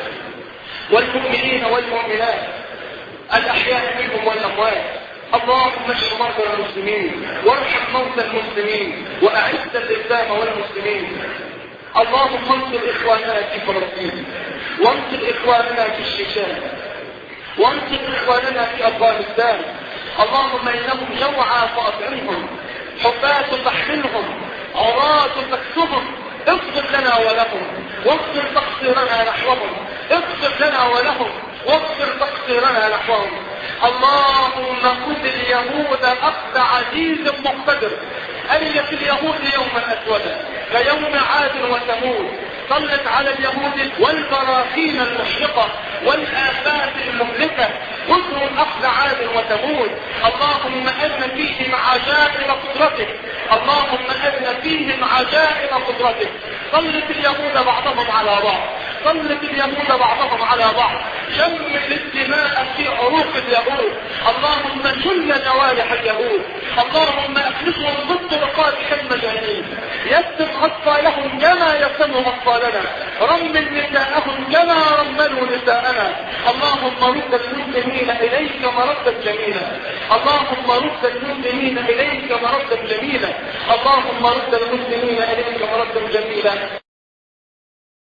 والمؤمنين والمؤمنات الأحياء منهم والأموات. اللهم اشف مرضى المسلمين وارحم موتى المسلمين وأعز الإسلام والمسلمين. اللهم انصر إخواننا في فلسطين، وانصر إخواننا في الشيشان، وانصر إخواننا في أفغانستان. اللهم إنهم جوعى فأطعمهم، حفاة فاحملهم، عراة فاكسهم. اغفر لنا ولهم واغفر تقصيرنا نحوهم، اغفر لنا ولهم واغفر تقصيرنا نحوهم. اللهم خذ اليهود أخذ عزيز مقتدر، أليت اليهود يوما أسودا كيوم عاد وثمود، صلت على اليهود والبراكين المحرقة والآفات المهلكة، خذهم أخذ عاد وثمود. اللهم أرنا فيهم عجائب قدرتك، اللهم أرنا فيهم عجائب قدرتك. صلت اليهود بعضهم على بعض، صلت اليهود بعضهم على بعض، جمل الدماء في عروق اليهود. اللهم جل جوارح اليهود، اللهم أخلصهم ضد رقابك المجانين، يسر أطفالهم كما يسموا أطفالنا، رمل نساءهم كما رملوا نساءنا. اللهم رد المسلمين إليك مردا جميلا، اللهم رد المسلمين إليك مردا جميلا، اللهم رد المسلمين إليك مردا جميلا.